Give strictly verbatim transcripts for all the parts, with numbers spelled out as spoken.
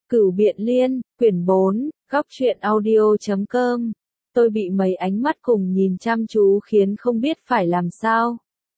Cửu Biện Liên, quyển bốn, góc truyện audio chấm com. Tôi bị mấy ánh mắt cùng nhìn chăm chú khiến không biết phải làm sao.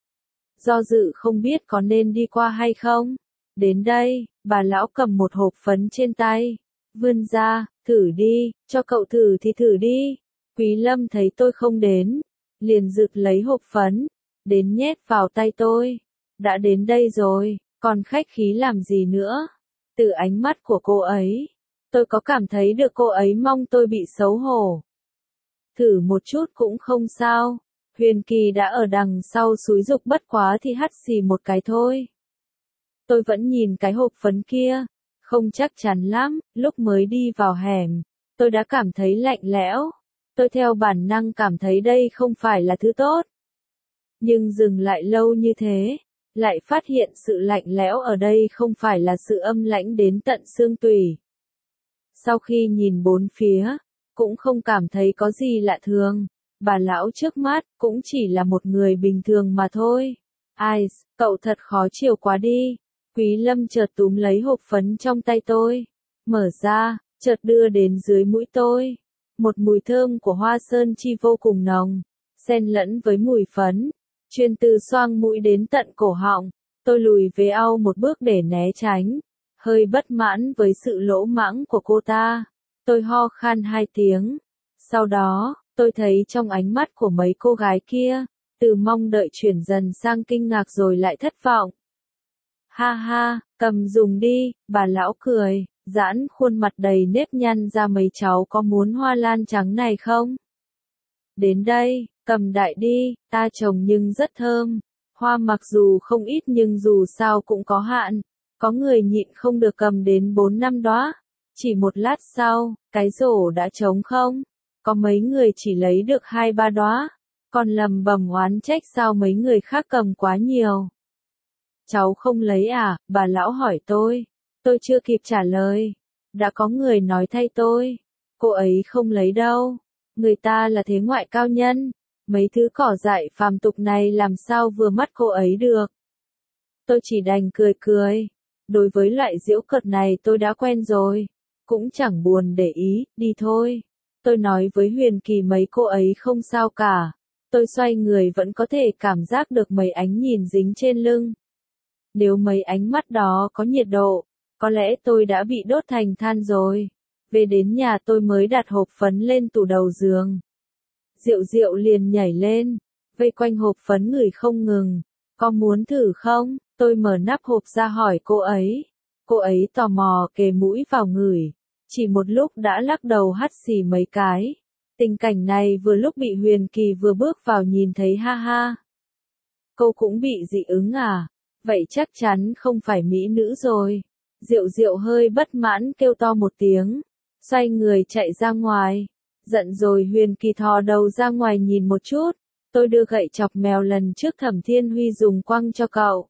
Do dự không biết có nên đi qua hay không. Đến đây, bà lão cầm một hộp phấn trên tay. Vươn ra, thử đi, cho cậu thử thì thử đi. Quý Lâm thấy tôi không đến. Liền rực lấy hộp phấn. Đến nhét vào tay tôi. Đã đến đây rồi, còn khách khí làm gì nữa. Từ ánh mắt của cô ấy, tôi có cảm thấy được cô ấy mong tôi bị xấu hổ. Thử một chút cũng không sao. Huyền Kỳ đã ở đằng sau xúi giục bất quá thì hắt xì một cái thôi. Tôi vẫn nhìn cái hộp phấn kia, không chắc chắn lắm, lúc mới đi vào hẻm, tôi đã cảm thấy lạnh lẽo. Tôi theo bản năng cảm thấy đây không phải là thứ tốt. Nhưng dừng lại lâu như thế, lại phát hiện sự lạnh lẽo ở đây không phải là sự âm lãnh đến tận xương tủy. Sau khi nhìn bốn phía, cũng không cảm thấy có gì lạ thường. Bà lão trước mắt cũng chỉ là một người bình thường mà thôi. Ai, cậu thật khó chịu quá đi. Quý Lâm chợt túm lấy hộp phấn trong tay tôi, mở ra, chợt đưa đến dưới mũi tôi. Một mùi thơm của hoa sơn chi vô cùng nồng, xen lẫn với mùi phấn, truyền từ xoang mũi đến tận cổ họng. Tôi lùi về sau một bước để né tránh, hơi bất mãn với sự lỗ mãng của cô ta. Tôi ho khan hai tiếng. Sau đó, tôi thấy trong ánh mắt của mấy cô gái kia, từ mong đợi chuyển dần sang kinh ngạc rồi lại thất vọng. Ha ha, cầm dùng đi, bà lão cười, giãn khuôn mặt đầy nếp nhăn ra, mấy cháu có muốn hoa lan trắng này không? Đến đây, cầm đại đi, ta trồng nhưng rất thơm. Hoa mặc dù không ít nhưng dù sao cũng có hạn. Có người nhịn không được cầm đến bốn năm đóa. Chỉ một lát sau, cái rổ đã trống không. Có mấy người chỉ lấy được hai ba đóa. Còn lầm bầm oán trách sao mấy người khác cầm quá nhiều. Cháu không lấy à? Bà lão hỏi tôi. Tôi chưa kịp trả lời. Đã có người nói thay tôi. Cô ấy không lấy đâu. Người ta là thế ngoại cao nhân. Mấy thứ cỏ dại phàm tục này làm sao vừa mắt cô ấy được. Tôi chỉ đành cười cười. Đối với loại giễu cợt này tôi đã quen rồi. Cũng chẳng buồn để ý, đi thôi. Tôi nói với Huyền Kỳ mấy cô ấy không sao cả. Tôi xoay người vẫn có thể cảm giác được mấy ánh nhìn dính trên lưng. Nếu mấy ánh mắt đó có nhiệt độ, có lẽ tôi đã bị đốt thành than rồi. Về đến nhà tôi mới đặt hộp phấn lên tủ đầu giường. Diệu Diệu liền nhảy lên, vây quanh hộp phấn ngửi không ngừng. Có muốn thử không? Tôi mở nắp hộp ra hỏi cô ấy. Cô ấy tò mò kề mũi vào ngửi. Chỉ một lúc đã lắc đầu hắt xì mấy cái. Tình cảnh này vừa lúc bị Huyền Kỳ vừa bước vào nhìn thấy, ha ha. Cô cũng bị dị ứng à? Vậy chắc chắn không phải mỹ nữ rồi. Diệu Diệu hơi bất mãn kêu to một tiếng. Xoay người chạy ra ngoài. Giận rồi Huyền Kỳ thò đầu ra ngoài nhìn một chút. Tôi đưa gậy chọc mèo lần trước Thẩm Thiên Huy dùng quăng cho cậu.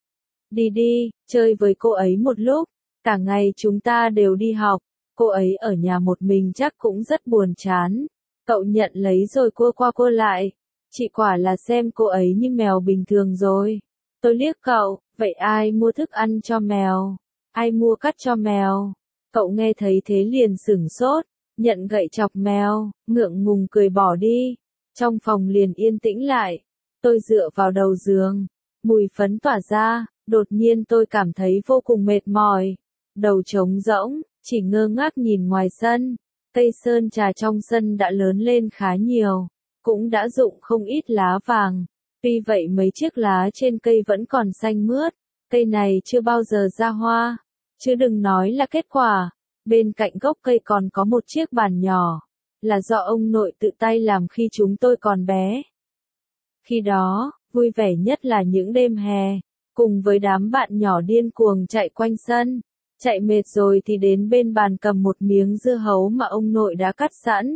Đi đi, chơi với cô ấy một lúc. Cả ngày chúng ta đều đi học. Cô ấy ở nhà một mình chắc cũng rất buồn chán. Cậu nhận lấy rồi cua qua cua lại. Chị quả là xem cô ấy như mèo bình thường rồi. Tôi liếc cậu, vậy ai mua thức ăn cho mèo? Ai mua cắt cho mèo? Cậu nghe thấy thế liền sửng sốt, nhận gậy chọc mèo, ngượng ngùng cười bỏ đi. Trong phòng liền yên tĩnh lại. Tôi dựa vào đầu giường, mùi phấn tỏa ra, đột nhiên tôi cảm thấy vô cùng mệt mỏi. Đầu trống rỗng, chỉ ngơ ngác nhìn ngoài sân. Cây sơn trà trong sân đã lớn lên khá nhiều, cũng đã rụng không ít lá vàng. Tuy vậy mấy chiếc lá trên cây vẫn còn xanh mướt. Cây này chưa bao giờ ra hoa, chứ đừng nói là kết quả. Bên cạnh gốc cây còn có một chiếc bàn nhỏ, là do ông nội tự tay làm khi chúng tôi còn bé. Khi đó, vui vẻ nhất là những đêm hè, cùng với đám bạn nhỏ điên cuồng chạy quanh sân. Chạy mệt rồi thì đến bên bàn cầm một miếng dưa hấu mà ông nội đã cắt sẵn.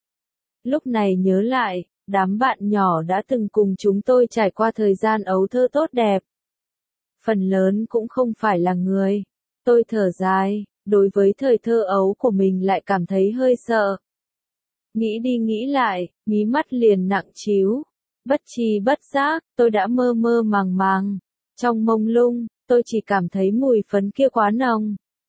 Lúc này nhớ lại, đám bạn nhỏ đã từng cùng chúng tôi trải qua thời gian ấu thơ tốt đẹp. Phần lớn cũng không phải là người. Tôi thở dài, đối với thời thơ ấu của mình lại cảm thấy hơi sợ. Nghĩ đi nghĩ lại, mí mắt liền nặng trĩu. Bất tri bất giác, tôi đã mơ mơ màng màng. Trong mông lung, tôi chỉ cảm thấy mùi phấn kia quá nồng.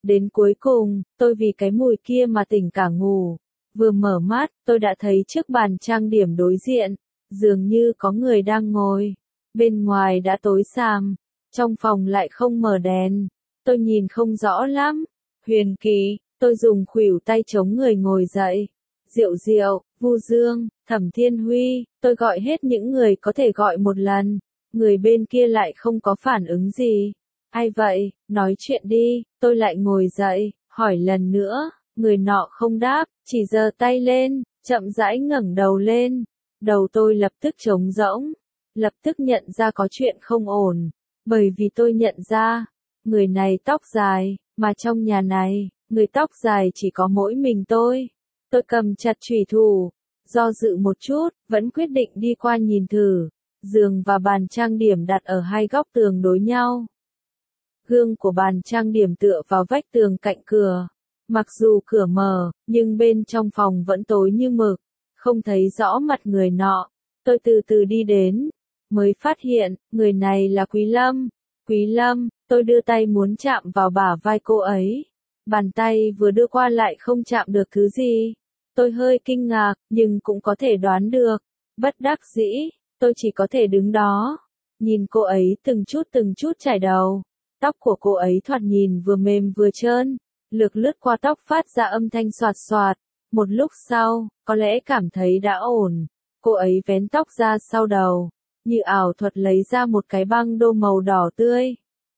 Đến cuối cùng, tôi vì cái mùi kia mà tỉnh cả ngủ. Vừa mở mắt, tôi đã thấy trước bàn trang điểm đối diện, dường như có người đang ngồi. Bên ngoài đã tối sàm, trong phòng lại không mở đèn. Tôi nhìn không rõ lắm. Huyền Kỳ, tôi dùng khuỷu tay chống người ngồi dậy. Diệu Diệu, Vu Dương, Thẩm Thiên Huy, tôi gọi hết những người có thể gọi một lần. Người bên kia lại không có phản ứng gì. Ai vậy, nói chuyện đi, tôi lại ngồi dậy, hỏi lần nữa, người nọ không đáp, chỉ giơ tay lên, chậm rãi ngẩng đầu lên. Đầu tôi lập tức trống rỗng, lập tức nhận ra có chuyện không ổn, bởi vì tôi nhận ra, người này tóc dài, mà trong nhà này, người tóc dài chỉ có mỗi mình tôi. Tôi cầm chặt chùy thủ, do dự một chút, vẫn quyết định đi qua nhìn thử. Giường và bàn trang điểm đặt ở hai góc tường đối nhau. Gương của bàn trang điểm tựa vào vách tường cạnh cửa. Mặc dù cửa mở, nhưng bên trong phòng vẫn tối như mực, không thấy rõ mặt người nọ. Tôi từ từ đi đến, mới phát hiện, người này là Quý Lâm. Quý Lâm, tôi đưa tay muốn chạm vào bả vai cô ấy. Bàn tay vừa đưa qua lại không chạm được thứ gì. Tôi hơi kinh ngạc, nhưng cũng có thể đoán được. Bất đắc dĩ, tôi chỉ có thể đứng đó, nhìn cô ấy từng chút từng chút chải đầu. Tóc của cô ấy thoạt nhìn vừa mềm vừa trơn, lược lướt qua tóc phát ra âm thanh xoạt xoạt. Một lúc sau, có lẽ cảm thấy đã ổn, cô ấy vén tóc ra sau đầu, như ảo thuật lấy ra một cái băng đô màu đỏ tươi.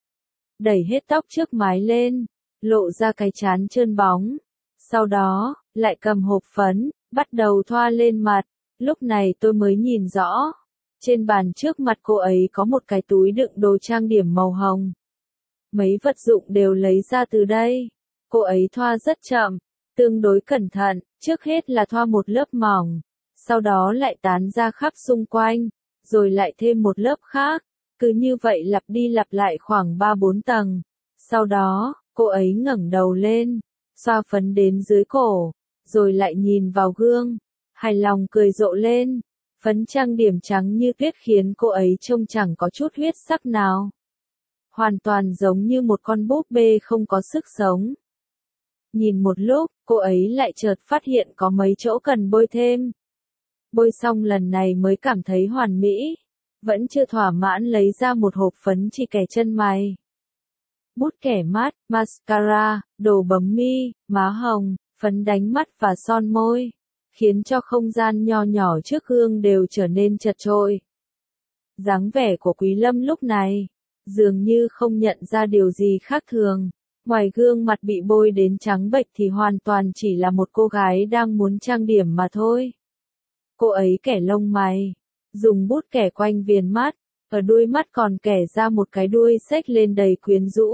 Đẩy hết tóc trước mái lên, lộ ra cái trán trơn bóng. Sau đó, lại cầm hộp phấn, bắt đầu thoa lên mặt. Lúc này tôi mới nhìn rõ. Trên bàn trước mặt cô ấy có một cái túi đựng đồ trang điểm màu hồng. Mấy vật dụng đều lấy ra từ đây. Cô ấy thoa rất chậm, tương đối cẩn thận, trước hết là thoa một lớp mỏng, sau đó lại tán ra khắp xung quanh, rồi lại thêm một lớp khác, cứ như vậy lặp đi lặp lại khoảng ba bốn tầng. Sau đó, cô ấy ngẩng đầu lên, xoa phấn đến dưới cổ, rồi lại nhìn vào gương, hài lòng cười rộ lên. Phấn trang điểm trắng như tuyết khiến cô ấy trông chẳng có chút huyết sắc nào. Hoàn toàn giống như một con búp bê không có sức sống. Nhìn một lúc, cô ấy lại chợt phát hiện có mấy chỗ cần bôi thêm. Bôi xong lần này mới cảm thấy hoàn mỹ. Vẫn chưa thỏa mãn lấy ra một hộp phấn chỉ kẻ chân mày. Bút kẻ mắt, mascara, đồ bấm mi, má hồng, phấn đánh mắt và son môi. Khiến cho không gian nho nhỏ trước gương đều trở nên chật chội. Dáng vẻ của Quý Lâm lúc này, dường như không nhận ra điều gì khác thường. Ngoài gương mặt bị bôi đến trắng bệch thì hoàn toàn chỉ là một cô gái đang muốn trang điểm mà thôi. Cô ấy kẻ lông mày, dùng bút kẻ quanh viền mắt, ở đuôi mắt còn kẻ ra một cái đuôi xếch lên đầy quyến rũ.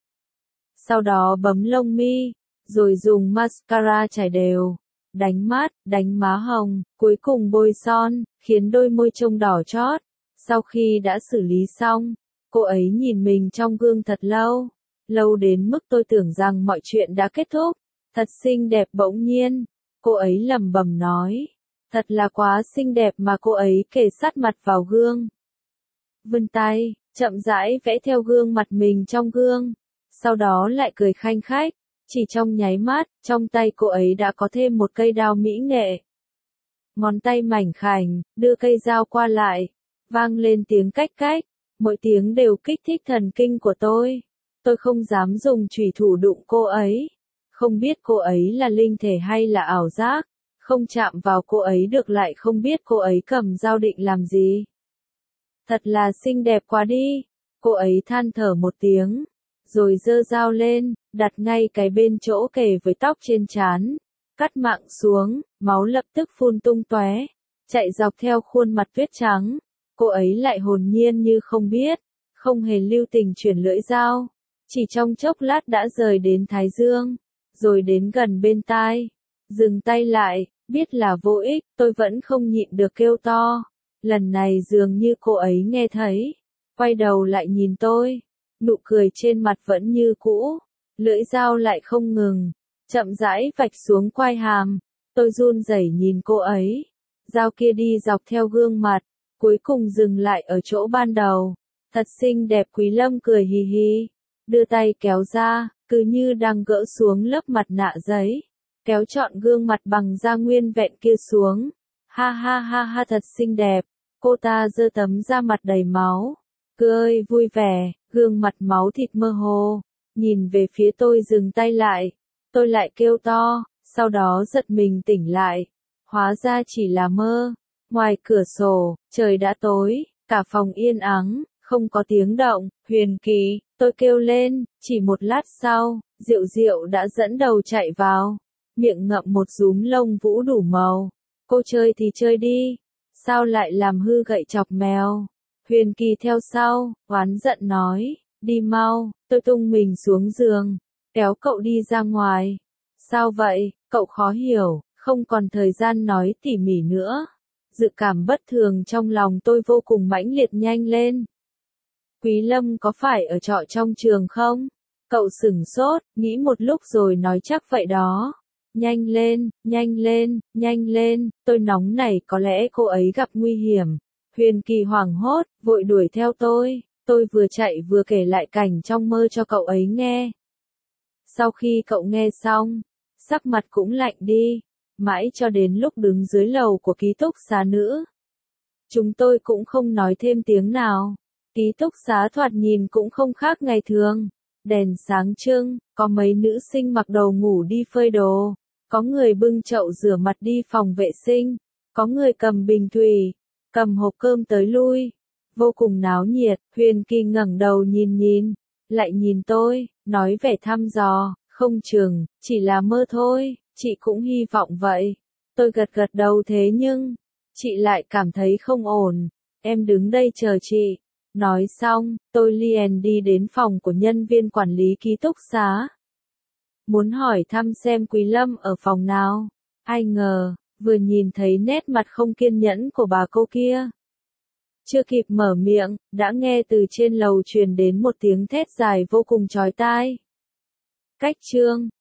Sau đó bấm lông mi, rồi dùng mascara chải đều, đánh mắt, đánh má hồng, cuối cùng bôi son, khiến đôi môi trông đỏ chót. Sau khi đã xử lý xong, cô ấy nhìn mình trong gương thật lâu. Lâu đến mức tôi tưởng rằng mọi chuyện đã kết thúc. Thật xinh đẹp. Bỗng nhiên, cô ấy lẩm bẩm nói. Thật là quá xinh đẹp mà cô ấy kề sát mặt vào gương. Vươn tay, chậm rãi vẽ theo gương mặt mình trong gương. Sau đó lại cười khanh khách. Chỉ trong nháy mắt, trong tay cô ấy đã có thêm một cây đao mỹ nghệ. Ngón tay mảnh khảnh, đưa cây dao qua lại. Vang lên tiếng cách cách. Mỗi tiếng đều kích thích thần kinh của tôi. Tôi không dám dùng chùy thủ đụng cô ấy. Không biết cô ấy là linh thể hay là ảo giác. Không chạm vào cô ấy được lại không biết cô ấy cầm dao định làm gì. Thật là xinh đẹp quá đi. Cô ấy than thở một tiếng. Rồi giơ dao lên, đặt ngay cái bên chỗ kề với tóc trên trán. Cắt mạng xuống, máu lập tức phun tung tóe. Chạy dọc theo khuôn mặt tuyết trắng. Cô ấy lại hồn nhiên như không biết. Không hề lưu tình chuyển lưỡi dao. Chỉ trong chốc lát đã rời đến thái dương, rồi đến gần bên tai. Dừng tay lại, biết là vô ích, tôi vẫn không nhịn được kêu to. Lần này dường như cô ấy nghe thấy. Quay đầu lại nhìn tôi. Nụ cười trên mặt vẫn như cũ. Lưỡi dao lại không ngừng. Chậm rãi vạch xuống quai hàm. Tôi run rẩy nhìn cô ấy. Dao kia đi dọc theo gương mặt. Cuối cùng dừng lại ở chỗ ban đầu. Thật xinh đẹp. Quý Lâm cười hì hì. Đưa tay kéo ra, cứ như đang gỡ xuống lớp mặt nạ giấy, kéo trọn gương mặt bằng da nguyên vẹn kia xuống. Ha ha ha ha, thật xinh đẹp. Cô ta giơ tấm da mặt đầy máu, cười vui vẻ, gương mặt máu thịt mơ hồ, nhìn về phía tôi dừng tay lại. Tôi lại kêu to, sau đó giật mình tỉnh lại. Hóa ra chỉ là mơ. Ngoài cửa sổ, trời đã tối, cả phòng yên ắng, không có tiếng động. Huyền Kỳ, tôi kêu lên, chỉ một lát sau, Diệu Diệu đã dẫn đầu chạy vào, miệng ngậm một dúm lông vũ đủ màu. Cô chơi thì chơi đi, sao lại làm hư gậy chọc mèo? Huyền Kỳ theo sau, oán giận nói, đi mau. Tôi tung mình xuống giường, kéo cậu đi ra ngoài. Sao vậy? Cậu khó hiểu, không còn thời gian nói tỉ mỉ nữa. Dự cảm bất thường trong lòng tôi vô cùng mãnh liệt nhanh lên. Quý Lâm có phải ở trọ trong trường không? Cậu sửng sốt, nghĩ một lúc rồi nói chắc vậy đó. Nhanh lên, nhanh lên, nhanh lên, tôi nóng nảy, có lẽ cô ấy gặp nguy hiểm. Huyền Kỳ hoảng hốt, vội đuổi theo tôi. Tôi vừa chạy vừa kể lại cảnh trong mơ cho cậu ấy nghe. Sau khi cậu nghe xong, sắc mặt cũng lạnh đi, mãi cho đến lúc đứng dưới lầu của ký túc xá nữ. Chúng tôi cũng không nói thêm tiếng nào. Ký túc xá thoạt nhìn cũng không khác ngày thường. Đèn sáng trưng, có mấy nữ sinh mặc đồ ngủ đi phơi đồ. Có người bưng chậu rửa mặt đi phòng vệ sinh. Có người cầm bình thủy, cầm hộp cơm tới lui. Vô cùng náo nhiệt. Huyền Kỳ ngẩng đầu nhìn nhìn, lại nhìn tôi, nói vẻ thăm dò, không chừng, chỉ là mơ thôi, chị cũng hy vọng vậy. Tôi gật gật đầu, thế nhưng, chị lại cảm thấy không ổn. Em đứng đây chờ chị. Nói xong, tôi liền đi đến phòng của nhân viên quản lý ký túc xá. Muốn hỏi thăm xem Quý Lâm ở phòng nào. Ai ngờ, vừa nhìn thấy nét mặt không kiên nhẫn của bà cô kia. Chưa kịp mở miệng, đã nghe từ trên lầu truyền đến một tiếng thét dài vô cùng chói tai. Cách chương